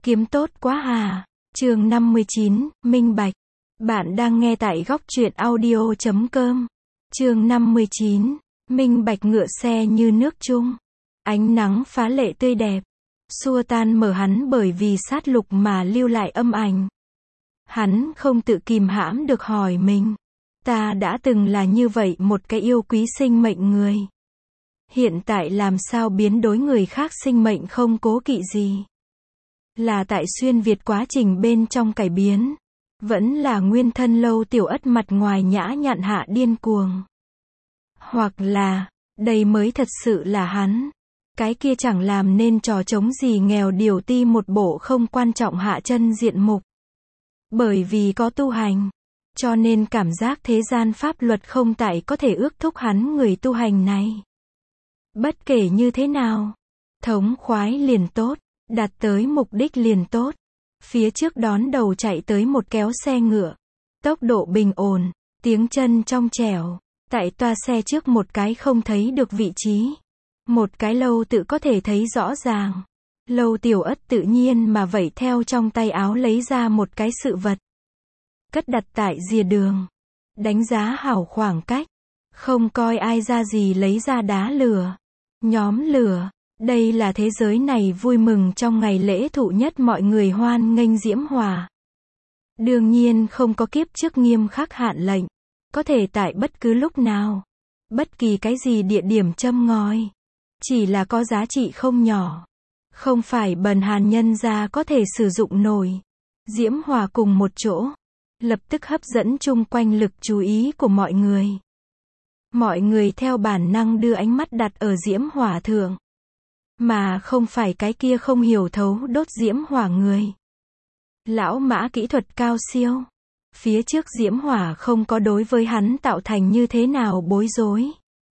Kiếm tốt quá à. Chương 59, Minh Bạch. Bạn đang nghe tại góc truyện audio.com. Chương 59, Minh Bạch ngựa xe như nước chung. Ánh nắng phá lệ tươi đẹp, xua tan mờ hắn bởi vì sát lục mà lưu lại âm ảnh. Hắn không tự kìm hãm được hỏi mình, ta đã từng là như vậy một cái yêu quý sinh mệnh người. Hiện tại làm sao biến đối người khác sinh mệnh không cố kỵ gì? Là tại xuyên Việt quá trình bên trong cải biến, vẫn là nguyên thân Lâu Tiểu Ất mặt ngoài nhã nhặn hạ điên cuồng. Hoặc là, đây mới thật sự là hắn. Cái kia chẳng làm nên trò trống gì nghèo điều ti một bộ không quan trọng hạ chân diện mục. Bởi vì có tu hành, cho nên cảm giác thế gian pháp luật không tại có thể ước thúc hắn người tu hành này. Bất kể như thế nào, thống khoái liền tốt, đạt tới mục đích liền tốt. Phía trước đón đầu chạy tới một kéo xe ngựa, tốc độ bình ổn, tiếng chân trong trẻo, tại toa xe trước một cái không thấy được vị trí. Một cái Lâu tự có thể thấy rõ ràng. Lâu Tiểu Ất tự nhiên mà vẩy theo trong tay áo lấy ra một cái sự vật. Cất đặt tại rìa đường. Đánh giá hảo khoảng cách. Không coi ai ra gì lấy ra đá lửa. Nhóm lửa. Đây là thế giới này vui mừng trong ngày lễ thụ nhất mọi người hoan nghênh diễm hòa. Đương nhiên không có kiếp trước nghiêm khắc hạn lệnh. Có thể tại bất cứ lúc nào. Bất kỳ cái gì địa điểm châm ngòi. Chỉ là có giá trị không nhỏ. Không phải bần hàn nhân gia có thể sử dụng nổi. Diễm hòa cùng một chỗ. Lập tức hấp dẫn chung quanh lực chú ý của mọi người. Mọi người theo bản năng đưa ánh mắt đặt ở diễm hỏa thượng. Mà không phải cái kia không hiểu thấu đốt diễm hỏa người. Lão Mã kỹ thuật cao siêu. Phía trước diễm hỏa không có đối với hắn tạo thành như thế nào bối rối.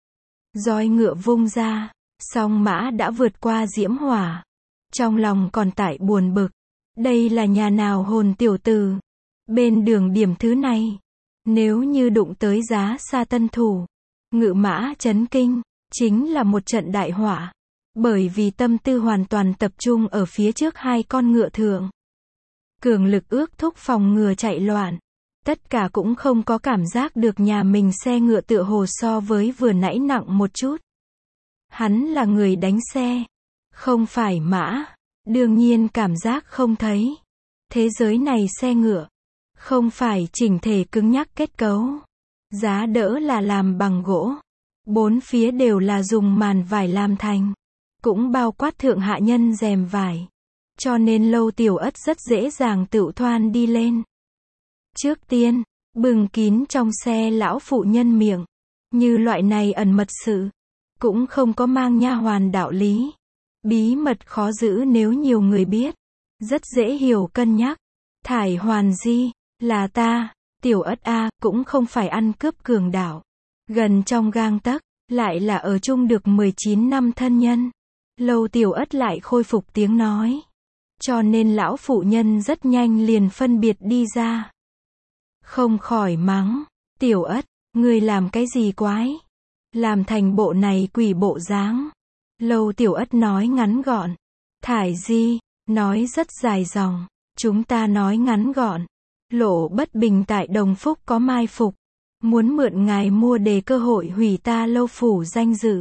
Roi ngựa vung ra, song mã đã vượt qua diễm hỏa. Trong lòng còn tại buồn bực. Đây là nhà nào hồn tiểu tử. Bên đường điểm thứ này. Nếu như đụng tới giá xa tân thủ. Ngự mã chấn kinh. Chính là một trận đại họa. Bởi vì tâm tư hoàn toàn tập trung ở phía trước hai con ngựa thượng. Cường lực ước thúc phòng ngừa chạy loạn. Tất cả cũng không có cảm giác được nhà mình xe ngựa tựa hồ so với vừa nãy nặng một chút. Hắn là người đánh xe. Không phải mã. Đương nhiên cảm giác không thấy. Thế giới này xe ngựa. Không phải chỉnh thể cứng nhắc kết cấu. Giá đỡ là làm bằng gỗ. Bốn phía đều là dùng màn vải làm thành. Cũng bao quát thượng hạ nhân rèm vải. Cho nên Lâu Tiểu Ất rất dễ dàng tự thoan đi lên. Trước tiên, bừng kín trong xe lão phụ nhân miệng. Như loại này ẩn mật sự. Cũng không có mang nha hoàn đạo lý. Bí mật khó giữ nếu nhiều người biết. Rất dễ hiểu cân nhắc. Thải hoàn di, là ta, Tiểu Ất a, cũng không phải ăn cướp cường đạo. Gần trong gang tấc, lại là ở chung được 19 năm thân nhân. Lâu Tiểu Ất lại khôi phục tiếng nói. Cho nên lão phụ nhân rất nhanh liền phân biệt đi ra. Không khỏi mắng. Tiểu Ất, ngươi làm cái gì quái? Làm thành bộ này quỷ bộ dáng. Lâu Tiểu Ất nói ngắn gọn. Thải di, nói rất dài dòng. Chúng ta nói ngắn gọn. Lộ bất bình tại Đồng Phúc có mai phục. Muốn mượn ngài mua đề cơ hội hủy ta Lâu phủ danh dự.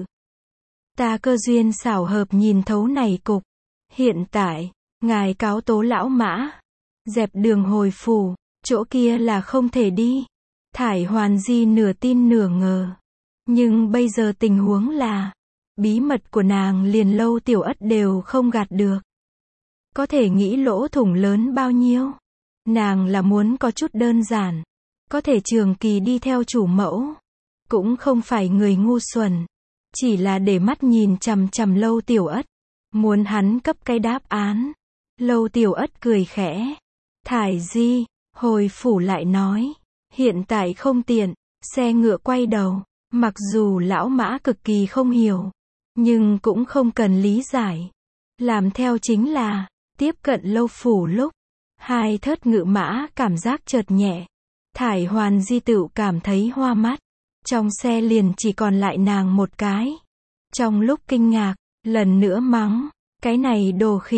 Ta cơ duyên xảo hợp nhìn thấu này cục. Hiện tại, ngài cáo tố lão Mã. Dẹp đường hồi phủ, chỗ kia là không thể đi. Thải hoàn di nửa tin nửa ngờ. Nhưng bây giờ tình huống là, bí mật của nàng liền Lâu Tiểu Ất đều không gạt được. Có thể nghĩ lỗ thủng lớn bao nhiêu. Nàng là muốn có chút đơn giản. Có thể trường kỳ đi theo chủ mẫu. Cũng không phải người ngu xuẩn. Chỉ là để mắt nhìn chằm chằm Lâu Tiểu Ất. Muốn hắn cấp cái đáp án. Lâu Tiểu Ất cười khẽ. Thải di, hồi phủ lại nói. Hiện tại không tiện. Xe ngựa quay đầu. Mặc dù lão Mã cực kỳ không hiểu. Nhưng cũng không cần lý giải. Làm theo chính là, tiếp cận Lâu phủ lúc. Hai thớt ngự mã cảm giác chợt nhẹ. Thải hoàn di tựu cảm thấy hoa mắt. Trong xe liền chỉ còn lại nàng một cái. Trong lúc kinh ngạc, lần nữa mắng. Cái này đồ khỉ.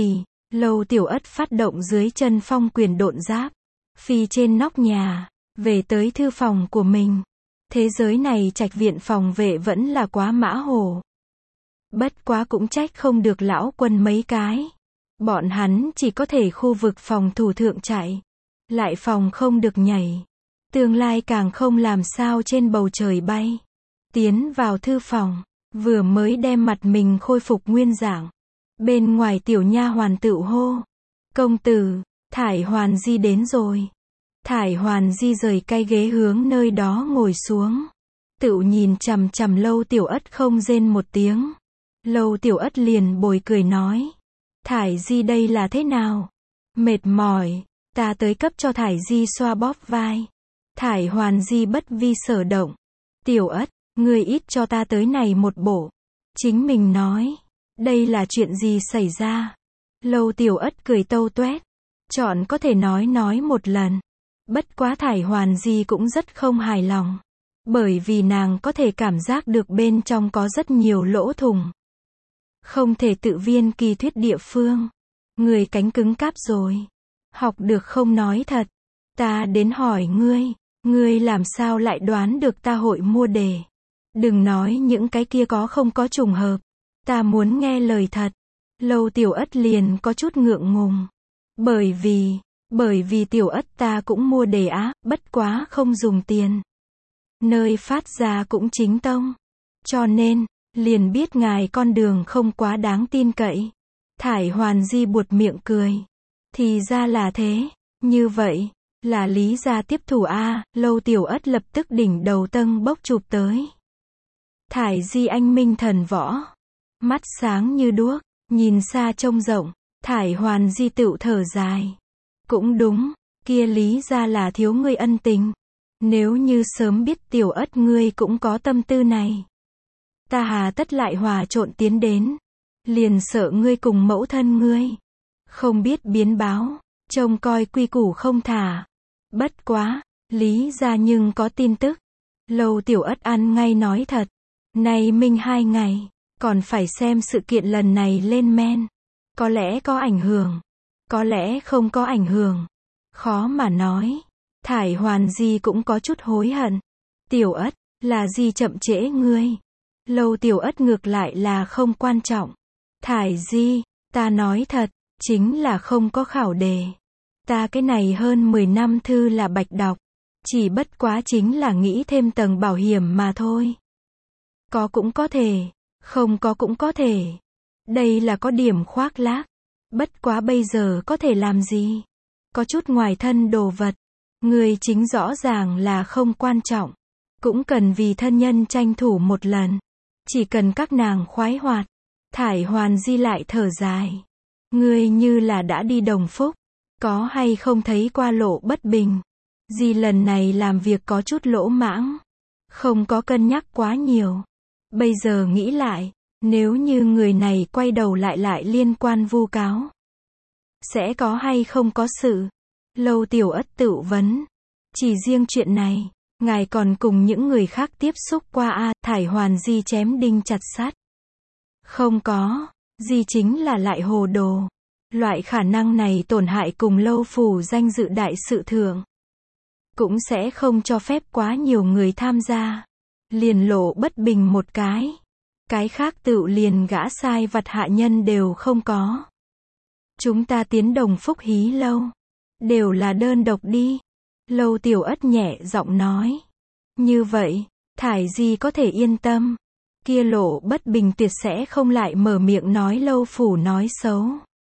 Lâu Tiểu Ất phát động dưới chân phong quyền độn giáp, phi trên nóc nhà, về tới thư phòng của mình. Thế giới này trạch viện phòng vệ vẫn là quá mã hồ. Bất quá cũng trách không được lão quân mấy cái. Bọn hắn chỉ có thể khu vực phòng thủ thượng chạy. Lại phòng không được nhảy. Tương lai càng không làm sao trên bầu trời bay. Tiến vào thư phòng, vừa mới đem mặt mình khôi phục nguyên dạng. Bên ngoài tiểu nha hoàn tự hô. Công tử, Thải Hoàn Di đến rồi. Thải Hoàn Di rời cái ghế hướng nơi đó ngồi xuống. Tự nhìn chằm chằm Lâu Tiểu Ất không rên một tiếng. Lâu Tiểu Ất liền bồi cười nói. Thải Di đây là thế nào? Mệt mỏi, ta tới cấp cho Thải Di xoa bóp vai. Thải Hoàn Di bất vi sở động. Tiểu Ất, ngươi ít cho ta tới này một bộ. Chính mình nói. Đây là chuyện gì xảy ra? Lâu Tiểu Ất cười tâu tuét. Chọn có thể nói một lần. Bất quá Thải Hoàn Di cũng rất không hài lòng. Bởi vì nàng có thể cảm giác được bên trong có rất nhiều lỗ thủng. Không thể tự viên kỳ thuyết địa phương. Người cánh cứng cáp rồi. Học được không nói thật. Ta đến hỏi ngươi làm sao lại đoán được ta hội mua đề. Đừng nói những cái kia có không có trùng hợp. Ta muốn nghe lời thật. Lâu Tiểu Ất liền có chút ngượng ngùng. Bởi vì Tiểu Ất ta cũng mua đề á, bất quá không dùng tiền. Nơi phát ra cũng chính tông. Cho nên, liền biết ngài con đường không quá đáng tin cậy. Thải Hoàn Di buột miệng cười. Thì ra là thế. Như vậy, là lý gia tiếp thủ a. Lâu Tiểu Ất lập tức đỉnh đầu tâng bốc chụp tới. Thải Di anh minh thần võ. Mắt sáng như đuốc, nhìn xa trông rộng. Thải Hoàn Di tựu thở dài. Cũng đúng, kia lý ra là thiếu ngươi ân tình. Nếu như sớm biết Tiểu Ất ngươi cũng có tâm tư này. Ta hà tất lại hòa trộn tiến đến. Liền sợ ngươi cùng mẫu thân ngươi. Không biết biến báo, trông coi quy củ không thả. Bất quá, lý ra nhưng có tin tức. Lâu Tiểu Ất ăn ngay nói thật. Này minh 2 ngày, còn phải xem sự kiện lần này lên men. Có lẽ có ảnh hưởng. Có lẽ không có ảnh hưởng. Khó mà nói. Thải Hoàn Di cũng có chút hối hận. Tiểu Ất, là gì chậm trễ ngươi? Lâu Tiểu Ất ngược lại là không quan trọng. Thải Di, ta nói thật, chính là không có khảo đề. Ta cái này hơn 10 năm thư là bạch đọc. Chỉ bất quá chính là nghĩ thêm tầng bảo hiểm mà thôi. Có cũng có thể, không có cũng có thể. Đây là có điểm khoác lác. Bất quá bây giờ có thể làm gì? Có chút ngoài thân đồ vật. Người chính rõ ràng là không quan trọng. Cũng cần vì thân nhân tranh thủ một lần. Chỉ cần các nàng khoái hoạt. Thải Hoàn Di lại thở dài. Ngươi như là đã đi Đồng Phúc. Có hay không thấy qua lộ bất bình? Di lần này làm việc có chút lỗ mãng. Không có cân nhắc quá nhiều. Bây giờ nghĩ lại. Nếu như người này quay đầu lại liên quan vu cáo. Sẽ có hay không có sự? Lâu Tiểu Ất tự vấn. Chỉ riêng chuyện này, ngài còn cùng những người khác tiếp xúc qua a. Thải Hoàn Di chém đinh chặt sắt. Không có, Di chính là lại hồ đồ. Loại khả năng này tổn hại cùng Lâu phủ danh dự đại sự thượng. Cũng sẽ không cho phép quá nhiều người tham gia. Liền lộ bất bình một cái. Cái khác tự liền gã sai vặt hạ nhân đều không có. Chúng ta tiến Đồng Phúc hí lâu. Đều là đơn độc đi. Lâu Tiểu Ất nhẹ giọng nói. Như vậy, Thải Di có thể yên tâm. Kia lộ bất bình tuyệt sẽ không lại mở miệng nói Lâu phủ nói xấu.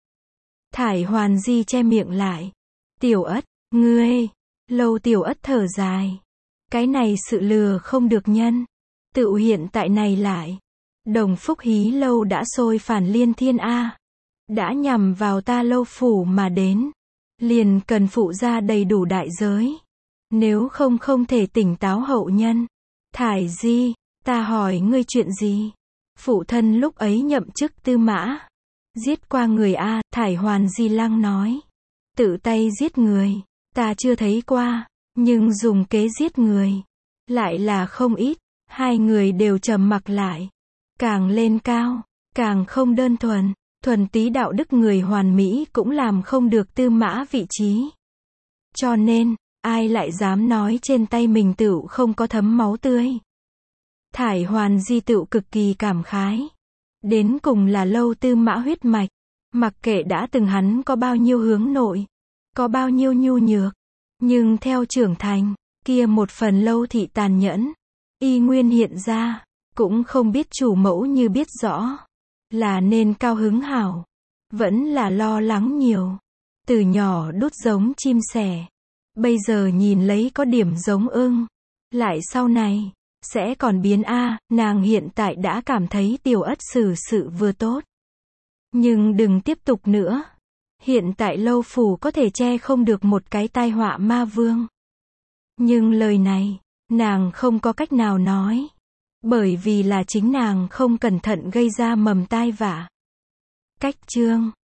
Thải Hoàn Di che miệng lại. Tiểu Ất, ngươi. Lâu Tiểu Ất thở dài. Cái này sự lừa không được nhân. Tự hiện tại này lại. Đồng Phúc hí lâu đã xôi phản liên thiên a. Đã nhằm vào ta Lâu phủ mà đến. Liền cần phụ ra đầy đủ đại giới. Nếu không thể tỉnh táo hậu nhân. Thải Di, ta hỏi ngươi chuyện gì? Phụ thân lúc ấy nhậm chức tư mã. Giết qua người a. Thải Hoàn Di lăng nói. Tự tay giết người. Ta chưa thấy qua. Nhưng dùng kế giết người. Lại là không ít. Hai người đều trầm mặc lại. Càng lên cao. Càng không đơn thuần. Thuần túy đạo đức người hoàn mỹ cũng làm không được Tư Mã vị trí. Cho nên, ai lại dám nói trên tay mình tựu không có thấm máu tươi. Thải Hoàn Di tựu cực kỳ cảm khái. Đến cùng là Lâu Tư Mã huyết mạch. Mặc kệ đã từng hắn có bao nhiêu hướng nội, có bao nhiêu nhu nhược, nhưng theo trưởng thành, kia một phần Lâu thị tàn nhẫn, y nguyên hiện ra, cũng không biết chủ mẫu như biết rõ, là nên cao hứng hảo, vẫn là lo lắng nhiều. Từ nhỏ đút giống chim sẻ, bây giờ nhìn lấy có điểm giống ưng, lại sau này, sẽ còn biến nàng hiện tại đã cảm thấy Tiểu Ất xử sự vừa tốt. Nhưng đừng tiếp tục nữa. Hiện tại Lâu phủ có thể che không được một cái tai họa ma vương. Nhưng lời này, nàng không có cách nào nói. Bởi vì là chính nàng không cẩn thận gây ra mầm tai vạ. Cách chương